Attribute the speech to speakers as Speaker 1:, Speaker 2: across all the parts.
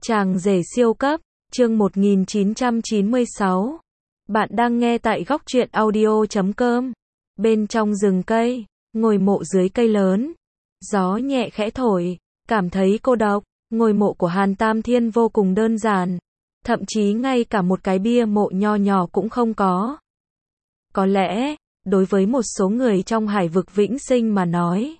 Speaker 1: Chàng rể siêu cấp, chương 1996. Bạn đang nghe tại góc truyện audio.com. Bên trong rừng cây, ngôi mộ dưới cây lớn. Gió nhẹ khẽ thổi, cảm thấy cô độc. Ngôi mộ của Hàn Tam Thiên vô cùng đơn giản. Thậm chí ngay cả một cái bia mộ nho nhỏ cũng không có. Có lẽ, đối với một số người trong hải vực vĩnh sinh mà nói,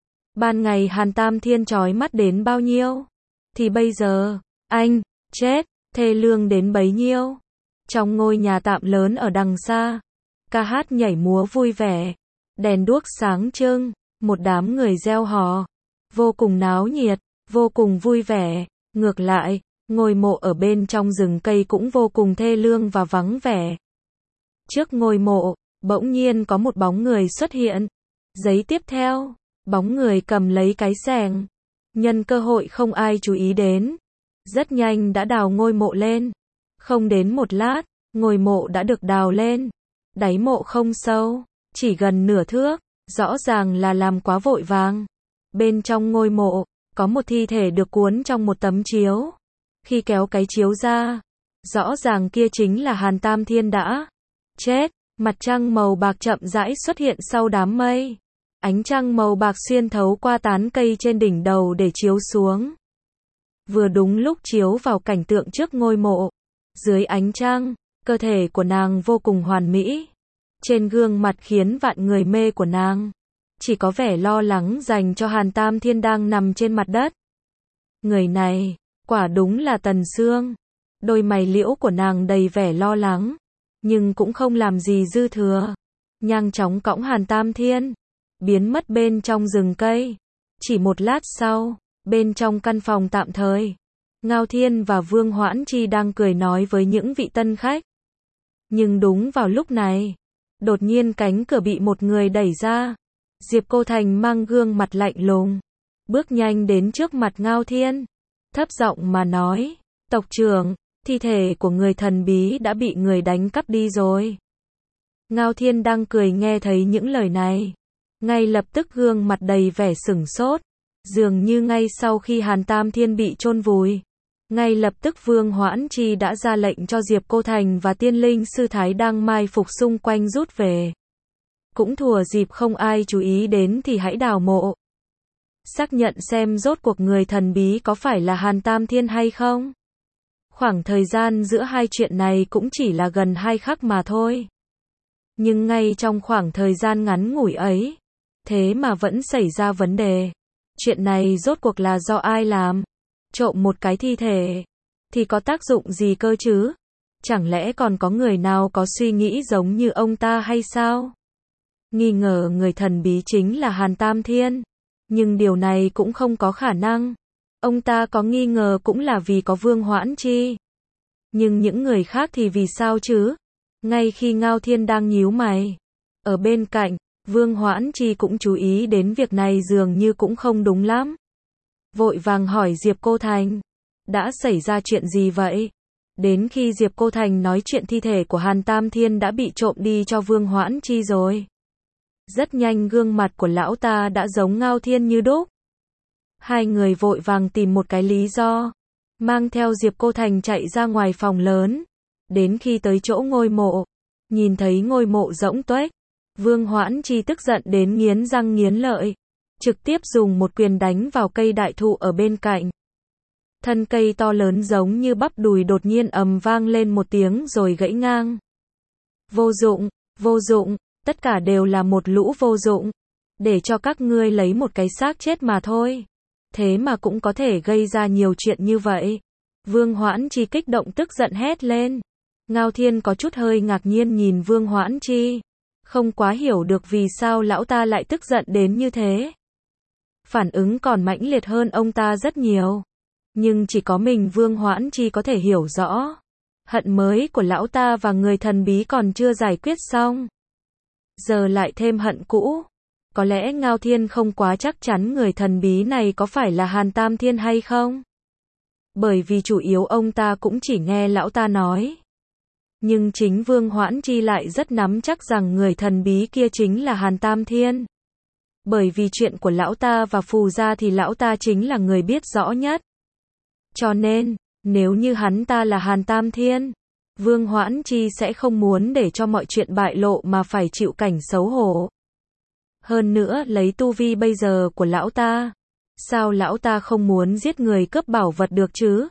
Speaker 1: ban ngày Hàn Tam Thiên chói mắt đến bao nhiêu, thì bây giờ, anh, chết, thê lương đến bấy nhiêu. Trong ngôi nhà tạm lớn ở đằng xa, ca hát nhảy múa vui vẻ, đèn đuốc sáng trưng, một đám người reo hò, vô cùng náo nhiệt, vô cùng vui vẻ. Ngược lại, ngôi mộ ở bên trong rừng cây cũng vô cùng thê lương và vắng vẻ. Trước ngôi mộ, bỗng nhiên có một bóng người xuất hiện. Giây tiếp theo, bóng người cầm lấy cái xẻng, nhân cơ hội không ai chú ý đến, rất nhanh đã đào ngôi mộ lên. Không đến một lát, ngôi mộ đã được đào lên. Đáy mộ không sâu, chỉ gần nửa thước, rõ ràng là làm quá vội vàng. Bên trong ngôi mộ, có một thi thể được cuốn trong một tấm chiếu. Khi kéo cái chiếu ra, rõ ràng kia chính là Hàn Tam Thiên đã chết. Mặt trăng màu bạc chậm rãi xuất hiện sau đám mây. Ánh trăng màu bạc xuyên thấu qua tán cây trên đỉnh đầu để chiếu xuống. Vừa đúng lúc chiếu vào cảnh tượng trước ngôi mộ. Dưới ánh trăng, cơ thể của nàng vô cùng hoàn mỹ. Trên gương mặt khiến vạn người mê của nàng, chỉ có vẻ lo lắng dành cho Hàn Tam Thiên đang nằm trên mặt đất. Người này, quả đúng là Tần Sương. Đôi mày liễu của nàng đầy vẻ lo lắng, nhưng cũng không làm gì dư thừa. Nhanh chóng cõng Hàn Tam Thiên, biến mất bên trong rừng cây. Chỉ một lát sau, bên trong căn phòng tạm thời, Ngao Thiên và Vương Hoãn Chi đang cười nói với những vị tân khách. Nhưng đúng vào lúc này, đột nhiên cánh cửa bị một người đẩy ra. Diệp Cô Thành mang gương mặt lạnh lùng, bước nhanh đến trước mặt Ngao Thiên, thấp giọng mà nói, tộc trưởng, thi thể của người thần bí đã bị người đánh cắp đi rồi. Ngao Thiên đang cười nghe thấy những lời này, ngay lập tức gương mặt đầy vẻ sửng sốt, dường như ngay sau khi Hàn Tam Thiên bị chôn vùi, ngay lập tức Vương Hoãn Chi đã ra lệnh cho Diệp Cô Thành và Tiên Linh Sư Thái đang mai phục xung quanh rút về. Cũng thừa dịp không ai chú ý đến thì hãy đào mộ, xác nhận xem rốt cuộc người thần bí có phải là Hàn Tam Thiên hay không. Khoảng thời gian giữa hai chuyện này cũng chỉ là gần 2 khắc mà thôi. Nhưng ngay trong khoảng thời gian ngắn ngủi ấy, thế mà vẫn xảy ra vấn đề. Chuyện này rốt cuộc là do ai làm? Trộm một cái thi thể thì có tác dụng gì cơ chứ? Chẳng lẽ còn có người nào có suy nghĩ giống như ông ta hay sao? Nghi ngờ người thần bí chính là Hàn Tam Thiên, nhưng điều này cũng không có khả năng. Ông ta có nghi ngờ cũng là vì có Vương Hoãn Chi. Nhưng những người khác thì vì sao chứ? Ngay khi Ngao Thiên đang nhíu mày, ở bên cạnh, Vương Hoãn Chi cũng chú ý đến việc này dường như cũng không đúng lắm. Vội vàng hỏi Diệp Cô Thành, đã xảy ra chuyện gì vậy? Đến khi Diệp Cô Thành nói chuyện thi thể của Hàn Tam Thiên đã bị trộm đi cho Vương Hoãn Chi rồi. Rất nhanh gương mặt của lão ta đã giống Ngao Thiên như đúc. Hai người vội vàng tìm một cái lý do, mang theo Diệp Cô Thành chạy ra ngoài phòng lớn. Đến khi tới chỗ ngôi mộ, nhìn thấy ngôi mộ rỗng tuếch, Vương Hoãn Chi tức giận đến nghiến răng nghiến lợi, trực tiếp dùng một quyền đánh vào cây đại thụ ở bên cạnh. Thân cây to lớn giống như bắp đùi đột nhiên ầm vang lên một tiếng rồi gãy ngang. Vô dụng, vô dụng, tất cả đều là một lũ vô dụng, để cho các ngươi lấy một cái xác chết mà thôi. Thế mà cũng có thể gây ra nhiều chuyện như vậy. Vương Hoãn Chi kích động tức giận hét lên. Ngao Thiên có chút hơi ngạc nhiên nhìn Vương Hoãn Chi, không quá hiểu được vì sao lão ta lại tức giận đến như thế. Phản ứng còn mãnh liệt hơn ông ta rất nhiều. Nhưng chỉ có mình Vương Hoãn Chi có thể hiểu rõ. Hận mới của lão ta và người thần bí còn chưa giải quyết xong, giờ lại thêm hận cũ. Có lẽ Ngao Thiên không quá chắc chắn người thần bí này có phải là Hàn Tam Thiên hay không. Bởi vì chủ yếu ông ta cũng chỉ nghe lão ta nói. Nhưng chính Vương Hoãn Chi lại rất nắm chắc rằng người thần bí kia chính là Hàn Tam Thiên. Bởi vì chuyện của lão ta và Phù gia thì lão ta chính là người biết rõ nhất. Cho nên, Nếu như hắn ta là Hàn Tam Thiên, Vương Hoãn Chi sẽ không muốn để cho mọi chuyện bại lộ mà phải chịu cảnh xấu hổ. Hơn nữa lấy tu vi bây giờ của lão ta, sao lão ta không muốn giết người cướp bảo vật được chứ?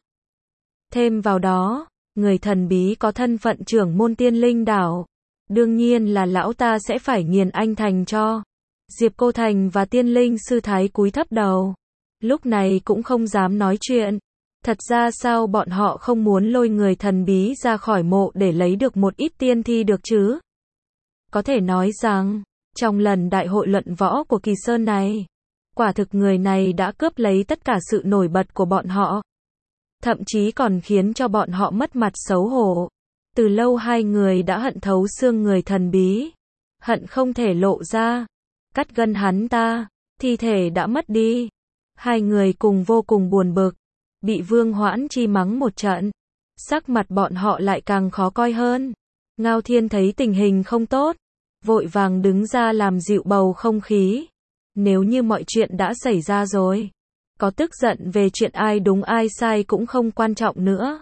Speaker 1: Thêm vào đó, người thần bí có thân phận trưởng môn Tiên Linh đảo, đương nhiên là lão ta sẽ phải nghiền anh thành cho. Diệp Cô Thành và Tiên Linh sư thái cúi thấp đầu, lúc này cũng không dám nói chuyện. Thật ra sao bọn họ không muốn lôi người thần bí ra khỏi mộ để lấy được một ít tiên thi được chứ? Có thể nói rằng, trong lần đại hội luận võ của Kỳ Sơn này, quả thực người này đã cướp lấy tất cả sự nổi bật của bọn họ. Thậm chí còn khiến cho bọn họ mất mặt xấu hổ. Từ lâu hai người đã hận thấu xương người thần bí. Hận không thể lộ ra. Cắt gân hắn ta, thi thể đã mất đi. Hai người cùng vô cùng buồn bực. Bị Vương Hoãn Chi mắng một trận. Sắc mặt bọn họ lại càng khó coi hơn. Ngao Thiên thấy tình hình không tốt, vội vàng đứng ra làm dịu bầu không khí. Nếu như mọi chuyện đã xảy ra rồi, có tức giận về chuyện ai đúng ai sai cũng không quan trọng nữa.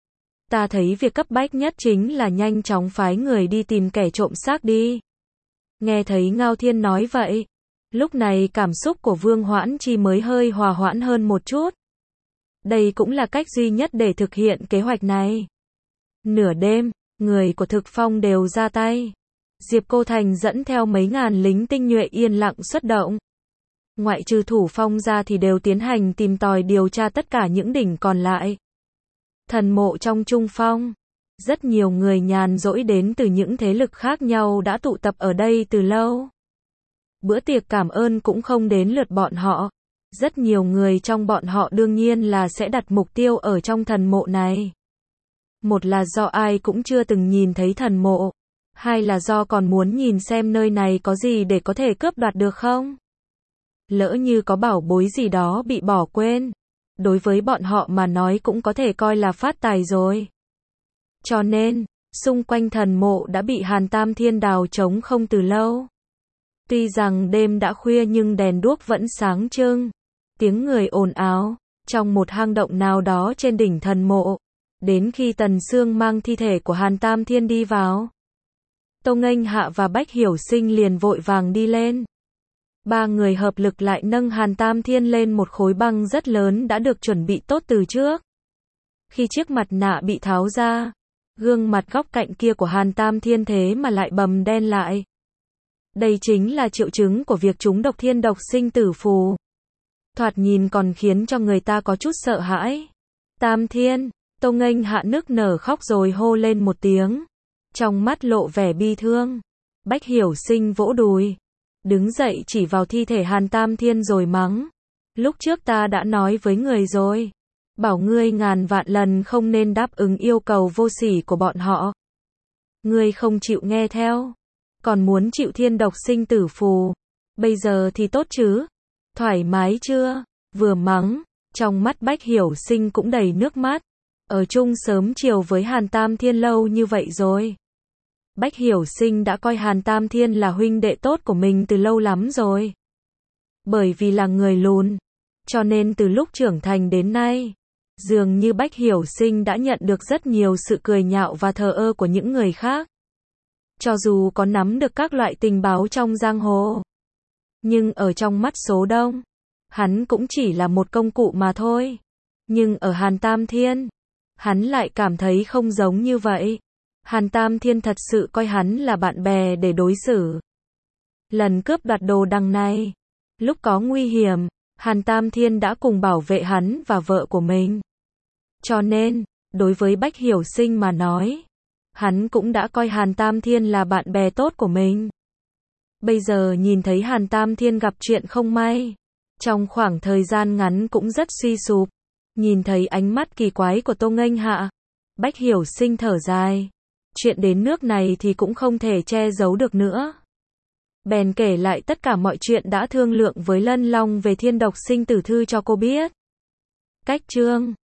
Speaker 1: Ta thấy việc cấp bách nhất chính là nhanh chóng phái người đi tìm kẻ trộm xác đi. Nghe thấy Ngao Thiên nói vậy, lúc này cảm xúc của Vương Hoãn Chi mới hơi hòa hoãn hơn một chút. Đây cũng là cách duy nhất để thực hiện kế hoạch này. Nửa đêm, người của Thực Phong đều ra tay. Diệp Cô Thành dẫn theo mấy ngàn lính tinh nhuệ yên lặng xuất động. Ngoại trừ Thủ Phong ra thì đều tiến hành tìm tòi điều tra tất cả những đỉnh còn lại. Thần mộ trong Trung Phong, rất nhiều người nhàn rỗi đến từ những thế lực khác nhau đã tụ tập ở đây từ lâu. Bữa tiệc cảm ơn cũng không đến lượt bọn họ. Rất nhiều người trong bọn họ đương nhiên là sẽ đặt mục tiêu ở trong thần mộ này. Một là do ai cũng chưa từng nhìn thấy thần mộ. Hai là do còn muốn nhìn xem nơi này có gì để có thể cướp đoạt được không? Lỡ như có bảo bối gì đó bị bỏ quên, đối với bọn họ mà nói cũng có thể coi là phát tài rồi. Cho nên, xung quanh thần mộ đã bị Hàn Tam Thiên đào trống không từ lâu. Tuy rằng đêm đã khuya nhưng đèn đuốc vẫn sáng trưng. Tiếng người ồn ào, trong một hang động nào đó trên đỉnh thần mộ. Đến khi Tần Sương mang thi thể của Hàn Tam Thiên đi vào, Tô Nghênh Hạ và Bách Hiểu Sinh liền vội vàng đi lên. Ba người hợp lực lại nâng Hàn Tam Thiên lên một khối băng rất lớn đã được chuẩn bị tốt từ trước. Khi chiếc mặt nạ bị tháo ra, gương mặt góc cạnh kia của Hàn Tam Thiên thế mà lại bầm đen lại. Đây chính là triệu chứng của việc trúng độc thiên độc sinh tử phù. Thoạt nhìn còn khiến cho người ta có chút sợ hãi. Tam Thiên, Tô Nghênh Hạ nức nở khóc rồi hô lên một tiếng. Trong mắt lộ vẻ bi thương. Bách Hiểu Sinh vỗ đùi, đứng dậy chỉ vào thi thể Hàn Tam Thiên rồi mắng. Lúc trước ta đã nói với người rồi. Bảo ngươi ngàn vạn lần không nên đáp ứng yêu cầu vô sỉ của bọn họ. Ngươi không chịu nghe theo. Còn muốn chịu thiên độc sinh tử phù. Bây giờ thì tốt chứ. Thoải mái chưa? Vừa mắng, trong mắt Bách Hiểu Sinh cũng đầy nước mắt. Ở chung sớm chiều với Hàn Tam Thiên lâu như vậy rồi. Bách Hiểu Sinh đã coi Hàn Tam Thiên là huynh đệ tốt của mình từ lâu lắm rồi. Bởi vì là người lùn, cho nên từ lúc trưởng thành đến nay, dường như Bách Hiểu Sinh đã nhận được rất nhiều sự cười nhạo và thờ ơ của những người khác. Cho dù có nắm được các loại tình báo trong giang hồ, nhưng ở trong mắt số đông, hắn cũng chỉ là một công cụ mà thôi. Nhưng ở Hàn Tam Thiên, hắn lại cảm thấy không giống như vậy. Hàn Tam Thiên thật sự coi hắn là bạn bè để đối xử. Lần cướp đoạt đồ đằng này, lúc có nguy hiểm, Hàn Tam Thiên đã cùng bảo vệ hắn và vợ của mình. Cho nên, đối với Bách Hiểu Sinh mà nói, hắn cũng đã coi Hàn Tam Thiên là bạn bè tốt của mình. Bây giờ nhìn thấy Hàn Tam Thiên gặp chuyện không may, trong khoảng thời gian ngắn cũng rất suy sụp. Nhìn thấy ánh mắt kỳ quái của Tô Nghênh Hạ, Bách Hiểu Sinh thở dài. Chuyện đến nước này thì cũng không thể che giấu được nữa. Bèn kể lại tất cả mọi chuyện đã thương lượng với Lân Long về thiên độc sinh tử thư cho cô biết. Cách chương